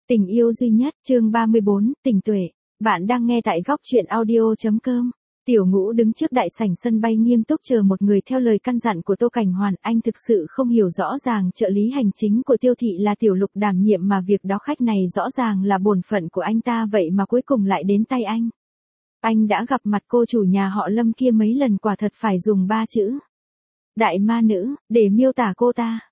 Tình yêu duy nhất, chương 34, Tình Tuệ. Bạn đang nghe tại góc truyện audio.com. Tiểu Ngũ đứng trước đại sảnh sân bay nghiêm túc chờ một người theo lời căn dặn của Tô Cảnh Hoàn. Anh thực sự không hiểu rõ ràng trợ lý hành chính của Tiêu Thị là Tiểu Lục đảm nhiệm mà việc đó khách này rõ ràng là bổn phận của anh ta vậy mà cuối cùng lại đến tay anh. Anh đã gặp mặt cô chủ nhà họ Lâm kia mấy lần quả thật phải dùng 3 chữ. Đại ma nữ, để miêu tả cô ta.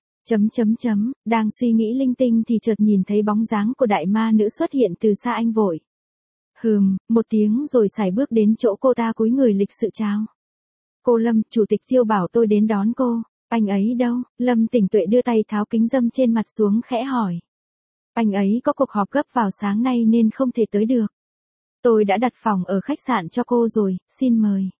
Đang suy nghĩ linh tinh thì chợt nhìn thấy bóng dáng của đại ma nữ xuất hiện từ xa anh vội. Một tiếng rồi sải bước đến chỗ cô ta cúi người lịch sự chào. Cô Lâm, chủ tịch Tiêu bảo tôi đến đón cô. Anh ấy đâu? Lâm Tỉnh Tuệ đưa tay tháo kính râm trên mặt xuống khẽ hỏi. Anh ấy có cuộc họp gấp vào sáng nay nên không thể tới được. Tôi đã đặt phòng ở khách sạn cho cô rồi, xin mời.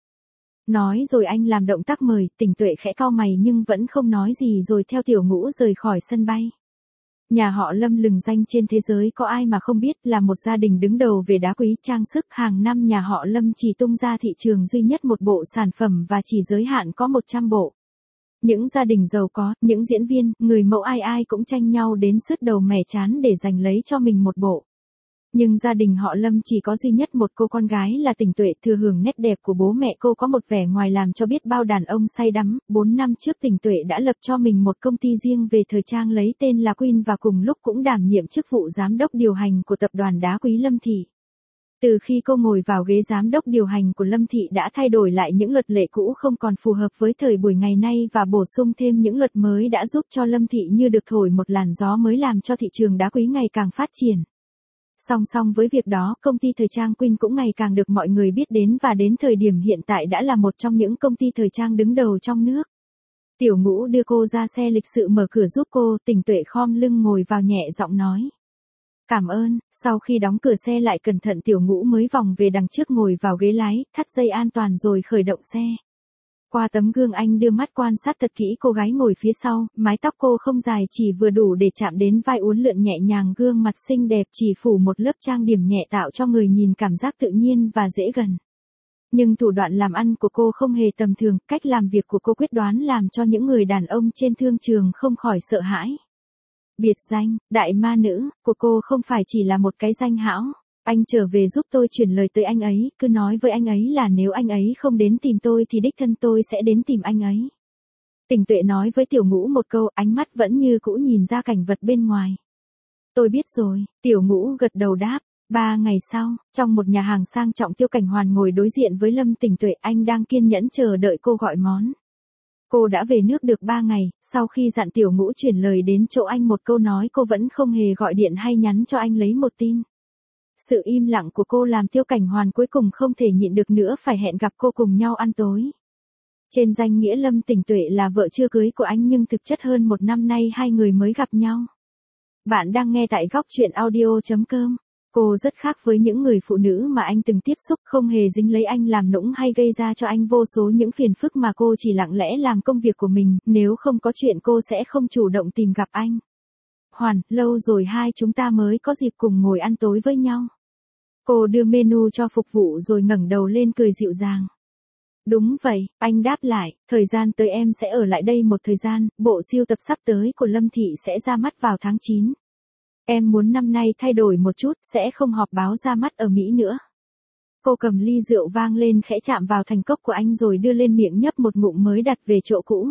Nói rồi anh làm động tác mời, Tỉnh Tuệ khẽ cau mày nhưng vẫn không nói gì rồi theo Tiểu Ngũ rời khỏi sân bay. Nhà họ Lâm lừng danh trên thế giới có ai mà không biết là một gia đình đứng đầu về đá quý trang sức. Hàng năm nhà họ Lâm chỉ tung ra thị trường duy nhất một bộ sản phẩm và chỉ giới hạn có 100 bộ. Những gia đình giàu có, những diễn viên, người mẫu ai ai cũng tranh nhau đến sứt đầu mẻ trán để giành lấy cho mình một bộ. Nhưng gia đình họ Lâm chỉ có duy nhất một cô con gái là Tỉnh Tuệ, thừa hưởng nét đẹp của bố mẹ cô có một vẻ ngoài làm cho biết bao đàn ông say đắm. 4 năm trước Tỉnh Tuệ đã lập cho mình một công ty riêng về thời trang lấy tên là Queen và cùng lúc cũng đảm nhiệm chức vụ giám đốc điều hành của tập đoàn đá quý Lâm Thị. Từ khi cô ngồi vào ghế giám đốc điều hành của Lâm Thị đã thay đổi lại những luật lệ cũ không còn phù hợp với thời buổi ngày nay và bổ sung thêm những luật mới đã giúp cho Lâm Thị như được thổi một làn gió mới làm cho thị trường đá quý ngày càng phát triển. Song song với việc đó, công ty thời trang Queen cũng ngày càng được mọi người biết đến và đến thời điểm hiện tại đã là một trong những công ty thời trang đứng đầu trong nước. Tiểu Ngũ đưa cô ra xe lịch sự mở cửa giúp cô, Tỉnh Tuệ khom lưng ngồi vào nhẹ giọng nói. Cảm ơn. Sau khi đóng cửa xe lại cẩn thận Tiểu Ngũ mới vòng về đằng trước ngồi vào ghế lái, thắt dây an toàn rồi khởi động xe. Qua tấm gương anh đưa mắt quan sát thật kỹ cô gái ngồi phía sau, mái tóc cô không dài chỉ vừa đủ để chạm đến vai uốn lượn nhẹ nhàng, gương mặt xinh đẹp chỉ phủ một lớp trang điểm nhẹ tạo cho người nhìn cảm giác tự nhiên và dễ gần. Nhưng thủ đoạn làm ăn của cô không hề tầm thường, cách làm việc của cô quyết đoán làm cho những người đàn ông trên thương trường không khỏi sợ hãi. Biệt danh, đại ma nữ, của cô không phải chỉ là một cái danh hão. Anh trở về giúp tôi chuyển lời tới anh ấy, cứ nói với anh ấy là nếu anh ấy không đến tìm tôi thì đích thân tôi sẽ đến tìm anh ấy. Tỉnh Tuệ nói với Tiểu Ngũ một câu, ánh mắt vẫn như cũ nhìn ra cảnh vật bên ngoài. Tôi biết rồi, Tiểu Ngũ gật đầu đáp. 3 ngày sau, trong một nhà hàng sang trọng Tiêu Cảnh Hoàn ngồi đối diện với Lâm Tỉnh Tuệ, anh đang kiên nhẫn chờ đợi cô gọi món. Cô đã về nước được 3 ngày, sau khi dặn Tiểu Ngũ chuyển lời đến chỗ anh một câu nói cô vẫn không hề gọi điện hay nhắn cho anh lấy một tin. Sự im lặng của cô làm Tiêu Cảnh Hoàn cuối cùng không thể nhịn được nữa phải hẹn gặp cô cùng nhau ăn tối. Trên danh nghĩa Lâm Tỉnh Tuệ là vợ chưa cưới của anh nhưng thực chất hơn 1 năm nay hai người mới gặp nhau. Bạn đang nghe tại góc truyện audio.com. Cô rất khác với những người phụ nữ mà anh từng tiếp xúc, không hề dính lấy anh làm nũng hay gây ra cho anh vô số những phiền phức mà cô chỉ lặng lẽ làm công việc của mình, nếu không có chuyện cô sẽ không chủ động tìm gặp anh. Hoàn, lâu rồi hai chúng ta mới có dịp cùng ngồi ăn tối với nhau. Cô đưa menu cho phục vụ rồi ngẩng đầu lên cười dịu dàng. Đúng vậy, anh đáp lại, thời gian tới em sẽ ở lại đây một thời gian, bộ sưu tập sắp tới của Lâm Thị sẽ ra mắt vào tháng 9. Em muốn năm nay thay đổi một chút, sẽ không họp báo ra mắt ở Mỹ nữa. Cô cầm ly rượu vang lên khẽ chạm vào thành cốc của anh rồi đưa lên miệng nhấp một ngụm mới đặt về chỗ cũ.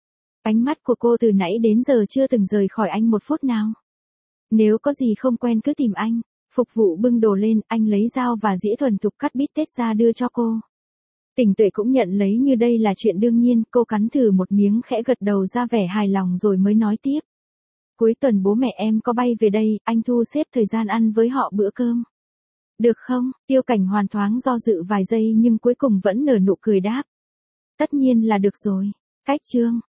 Ánh mắt của cô từ nãy đến giờ chưa từng rời khỏi anh một phút nào. Nếu có gì không quen cứ tìm anh. Phục vụ bưng đồ lên, anh lấy dao và dĩa thuần thục cắt bít tết ra đưa cho cô. Tỉnh Tuệ cũng nhận lấy như đây là chuyện đương nhiên, cô cắn thử một miếng khẽ gật đầu ra vẻ hài lòng rồi mới nói tiếp. Cuối tuần bố mẹ em có bay về đây, anh thu xếp thời gian ăn với họ bữa cơm. Được không? Tiêu Cảnh Hoàn thoáng do dự vài giây nhưng cuối cùng vẫn nở nụ cười đáp. Tất nhiên là được rồi. Cách chương.